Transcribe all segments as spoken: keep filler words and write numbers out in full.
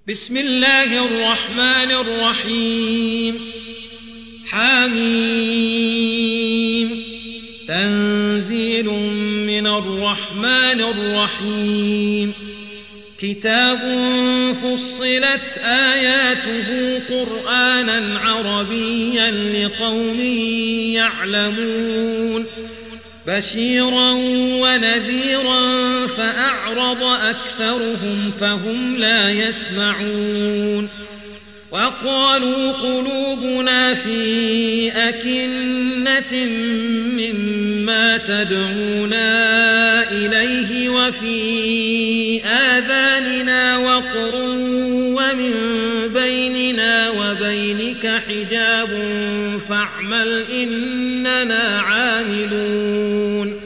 بسم الله الرحمن الرحيم حميم تنزيل من الرحمن الرحيم كتاب فصلت آياته قرآنا عربيا لقوم يعلمون بشيرا ونذيرا فأعرض أكثرهم فهم لا يسمعون وقالوا قلوبنا في أكنة مما تدعونا إليه وفي آذاننا وقر ومن بيننا وبينك حجاب فاعمل إننا عاملون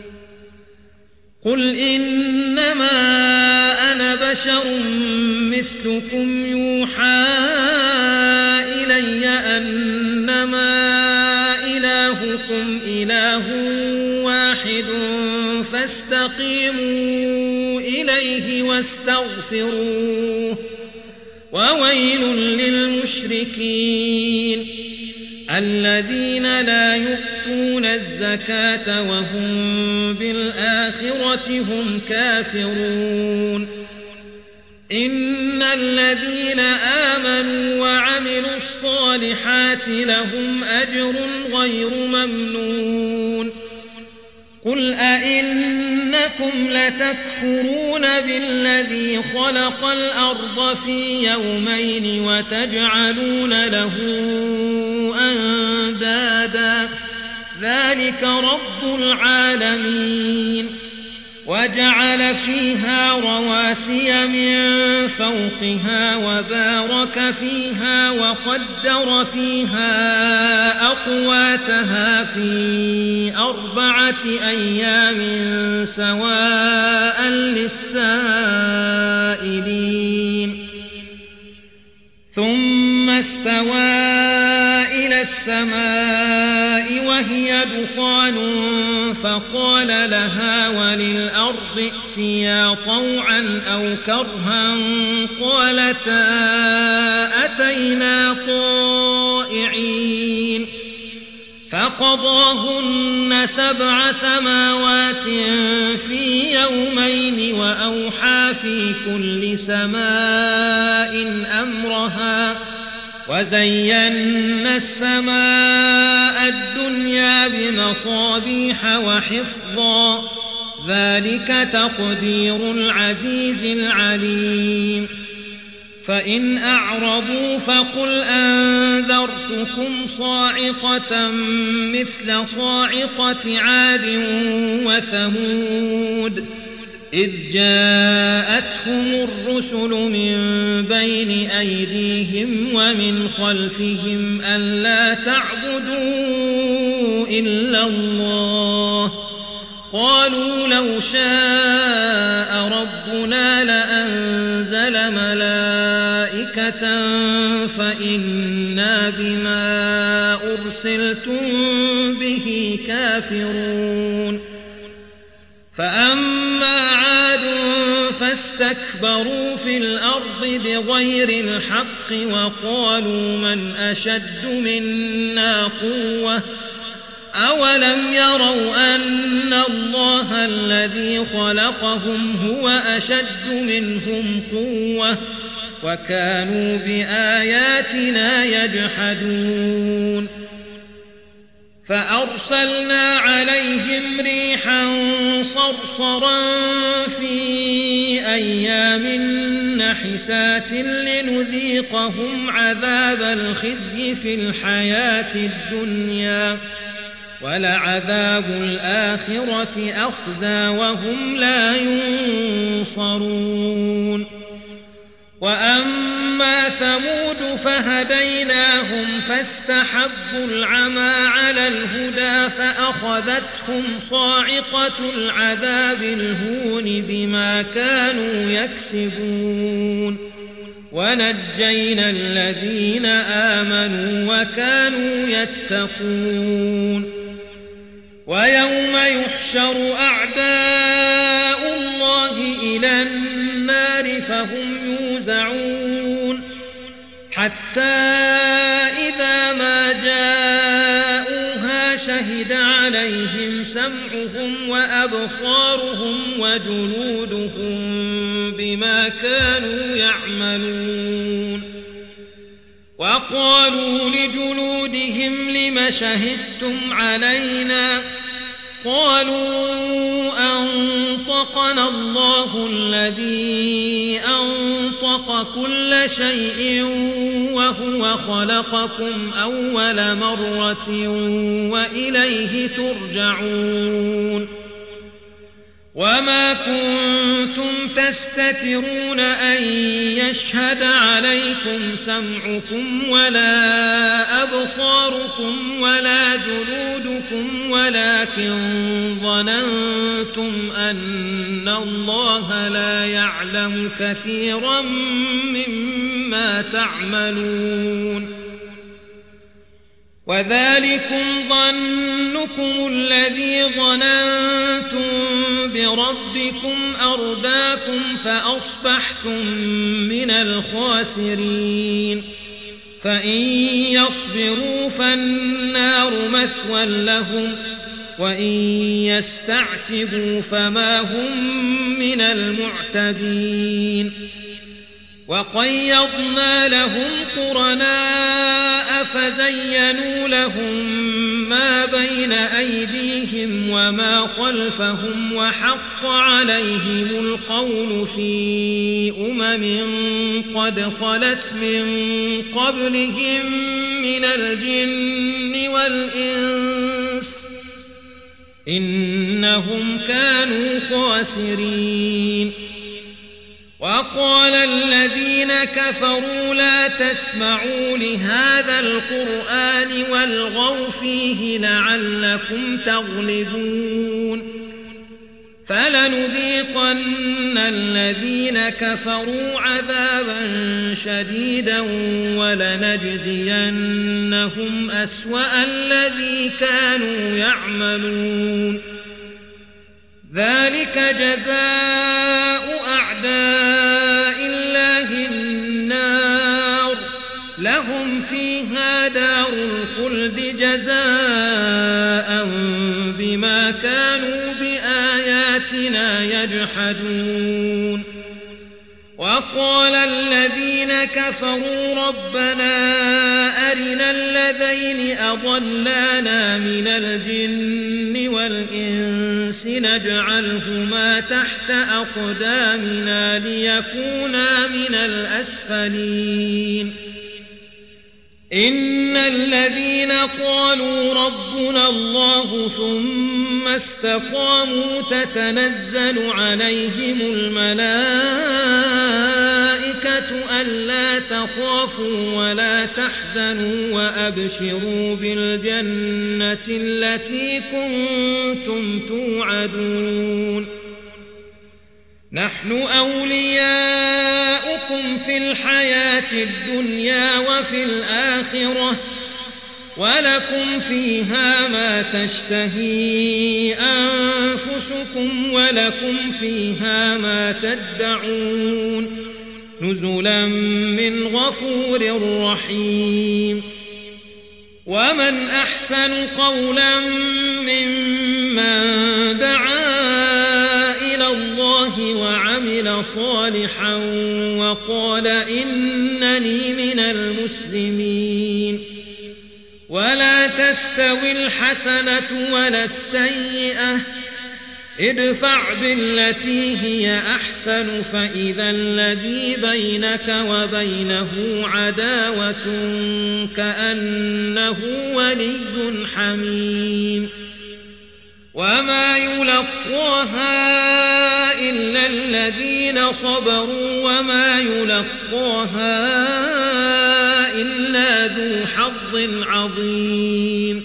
قل إنما أنا بشر مثلكم يوحى إلي أنما إلهكم إله واحد فاستقيموا إليه واستغفروه وويل للمشركين الذين لا يؤتون الزكاة وهم بالآخرة هم كافرون إن الذين آمنوا وعملوا الصالحات لهم أجر غير ممنون قل أئنكم لتكفرون بالذي خلق الأرض في يومين وتجعلون له أندادا ذلك رب العالمين وجعل فيها رواسي من فوقها وبارك فيها وقدر فيها أقواتها في أربعة أيام سواء للسائلين ثم استوى إلى السماء وهي دخان فقال لها وللأرض ائتيا طوعا أو كرها قالتا أتينا طائعين فقضاهن سبع سماوات في يومين وأوحى في كل سماء أمرها وزينا السماء الدنيا بمصابيح وحفظا ذلك تقدير العزيز العليم فإن أعرضوا فقل أنذرتكم صاعقة مثل صاعقة عاد وثمود إذ جاءتهم الرسل من بين أيديهم ومن خلفهم ألا تعبدوا إلا الله قالوا لو شاء ربنا لأنزل ملائكة فإنا بما أرسلتم به كافرون فأما عاد فاستكبروا في الأرض بغير الحق وقالوا من أشد منا قوة أولم يروا أن الله الذي خلقهم هو أشد منهم قوة وكانوا بآياتنا يجحدون فأرسلنا عليهم ريحا صرصرا في أيام نحسات لنذيقهم عذاب الخزي في الحياة الدنيا ولعذاب الآخرة أخزى وهم لا ينصرون وأما ثمود فهديناهم فاستحبوا العمى على الهدى فأخذتهم صاعقة العذاب الهون بما كانوا يكسبون ونجينا الذين آمنوا وكانوا يتقون ويوم يحشر أعداء الله إلى النار فهم يوزعون حتى إذا ما جاءوها شهد عليهم سمعهم وأبصارهم وجلودهم بما كانوا يعملون وقالوا لجلودهم لم شهدتم علينا قالوا أنطقنا الله الذي أنطق كل شيء وهو خلقكم أول مرة وإليه ترجعون وما كنتم تستترون أن يشهد عليكم سمعكم ولا أبصاركم ولا جلودكم ولكن ظننتم أن الله لا يعلم كثيرا مما تعملون وذلكم ظنكم الذي ظننتم بربكم أرداكم فأصبحتم من الخاسرين فإن يصبروا فالنار مثوى لهم وإن يستعتبوا فما هم من المعتبين وقيضنا لهم قرناء فزينوا لهم ما بين أيديهم وما خلفهم وحق عليهم القول في أمم قد خلت من قبلهم من الجن والإنس إنهم كانوا خاسرين وقال الذين كفروا لا تسمعوا لهذا القرآن والغوا فيه لعلكم تغلبون فلنذيقن الذين كفروا عذابا شديدا ولنجزينهم أسوأ الذي كانوا يعملون ذلك جزاء أعداء الله النار لهم فيها دار الخلد جزاء بما كانوا بآياتنا يجحدون وقال الذين كفروا ربنا أرنا الذين أضلانا من الجن والإنس نجعلهما تحت أقدامنا ليكونا من الأسفلين إن الذين قالوا ربنا الله ثم استقاموا تتنزل عليهم الملائكة ألا تخافوا ولا تحزنوا وأبشروا بالجنة التي كنتم توعدون نحن أولياؤكم في الحياة الدنيا وفي الآخرة ولكم فيها ما تشتهي أنفسكم ولكم فيها ما تدعون نزلا من غفور رحيم ومن أحسن قولا ممن دعا إلى الله وعمل صالحا وقال إنني من المسلمين ولا تستوي الحسنة ولا السيئة ادفع بالتي هي أحسن فإذا الذي بينك وبينه عداوة كأنه ولي حميم وما يلقاها إلا الذين صبروا وما يلقاها إلا ذو حظ عظيم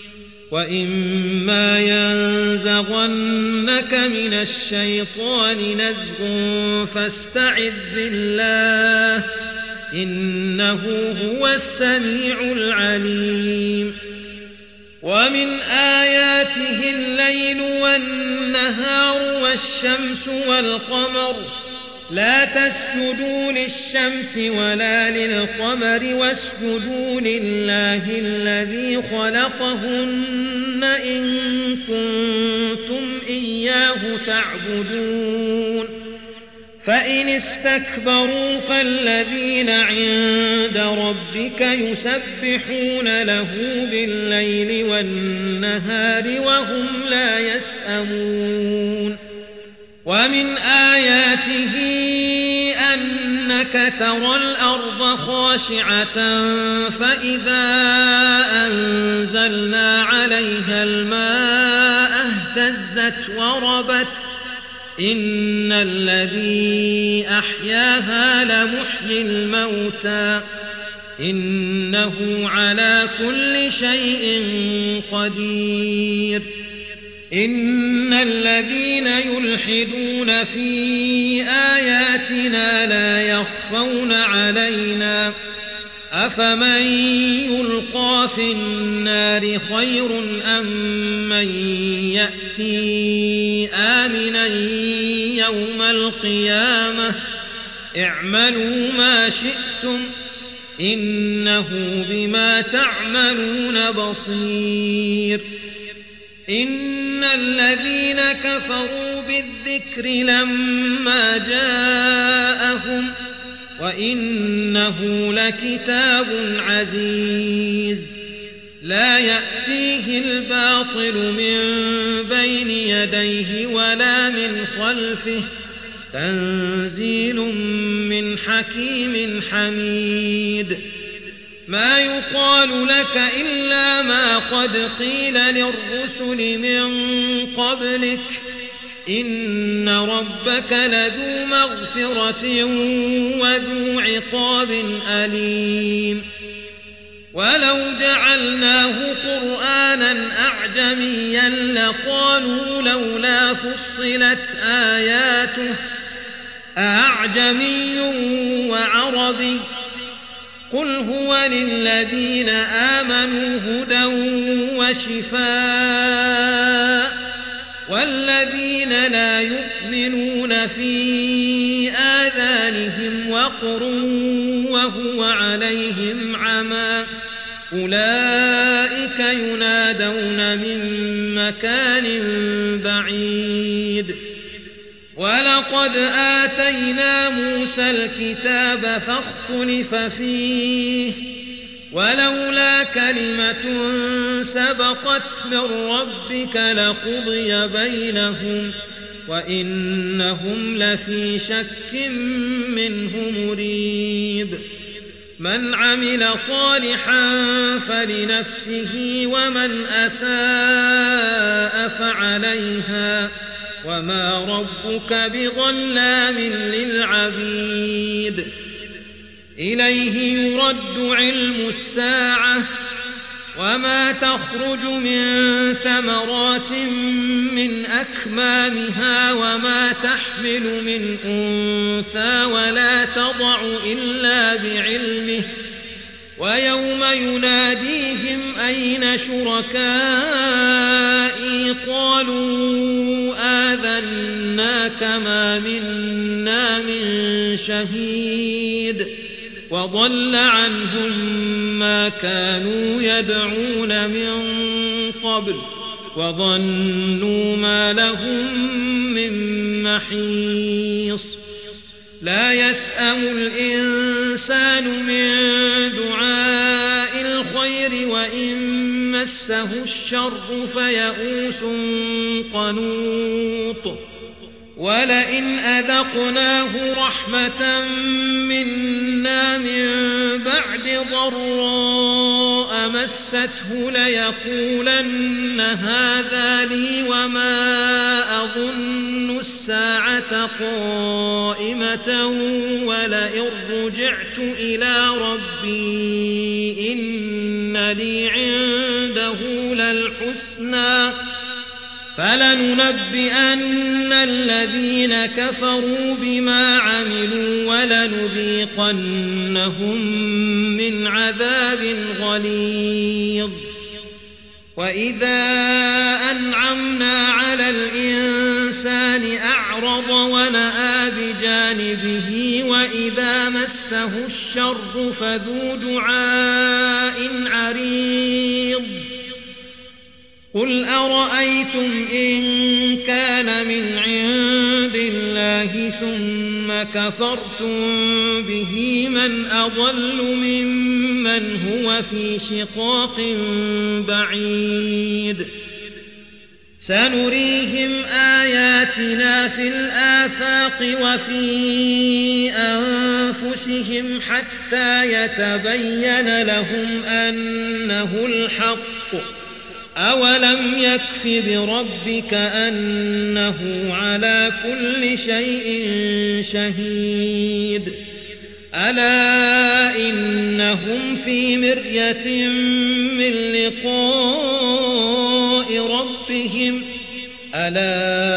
وإما ينزغنك من الشيطان نزغ فاستعذ بالله إنه هو السميع العليم ومن آياته الليل والنهار والشمس والقمر لا تسجدوا للشمس ولا للقمر واسجدوا لله الذي خلقهن إن كنتم إياه تعبدون فإن استكبروا فالذين عند ربك يسبحون له بالليل والنهار وهم لا يسأمون ومن آياته أنك ترى الأرض خاشعة فإذا أنزلنا عليها الماء اهتزت وربت إن الذي أحياها لمحيي الموتى إنه على كل شيء قدير إن الذين يلحدون في آياتنا لا يخفون علينا أفمن يلقى في النار خير أم من يأتي آمنا يوم القيامة اعملوا ما شئتم إنه بما تعملون بصير إن الذين كفروا بالذكر لما جاءهم وإنه لكتاب عزيز لا يأتيه الباطل من بين يديه ولا من خلفه تنزيل من حكيم حميد ما يقال لك إلا ما قد قيل للرسل من قبلك إن ربك لذو مغفرة وذو عقاب أليم ولو جعلناه قرآنا أعجميا لقالوا لولا فصلت آياته أعجمي وعربي قل هو للذين آمنوا هدى وشفاء والذين لا يؤمنون في آذانهم وقر وهو عليهم عمى أولئك ينادون من مكان بعيد ولقد آتينا موسى الكتاب فاختلف فيه ولولا كلمة سبقت من ربك لقضي بينهم وإنهم لفي شك منه مريب من عمل صالحا فلنفسه ومن أساء فعليها وما ربك بظلام للعبيد إليه يرد علم الساعة وما تخرج من ثمرات من أكمامها وما تحمل من أنثى ولا تضع إلا بعلمه ويوم يناديهم أين شركائي قالوا آذناك ما منا من شهيد وضل عنهم ما كانوا يدعون من قبل وظنوا ما لهم من محيص لا يسأم الإنسان من دعاء الخير وإن مسه الشر فيئوس قنوط ولئن أذقناه رحمة منا من بعد ضراء مسته ليقولن هذا لي وما أظن الساعة قائمة ولئن رجعت إلى ربي إن لي عنده للحسنى فلننبئن الذين كفروا بما عملوا ولنذيقنهم من عذاب غليظ وإذا أنعمنا على الإنسان أعرض ونأى بجانبه مسه الشر فذو دعاء عريض قل أرأيتم إن كان من عند الله ثم كفرتم به من أضل ممن هو في شقاق بعيد سنريهم آياتنا في الآفاق وفي أنفسهم حتى يتبين لهم أنه الحق أولم يكف بربك أنه على كل شيء شهيد ألا إنهم في مرية من لقاء ربهم ألا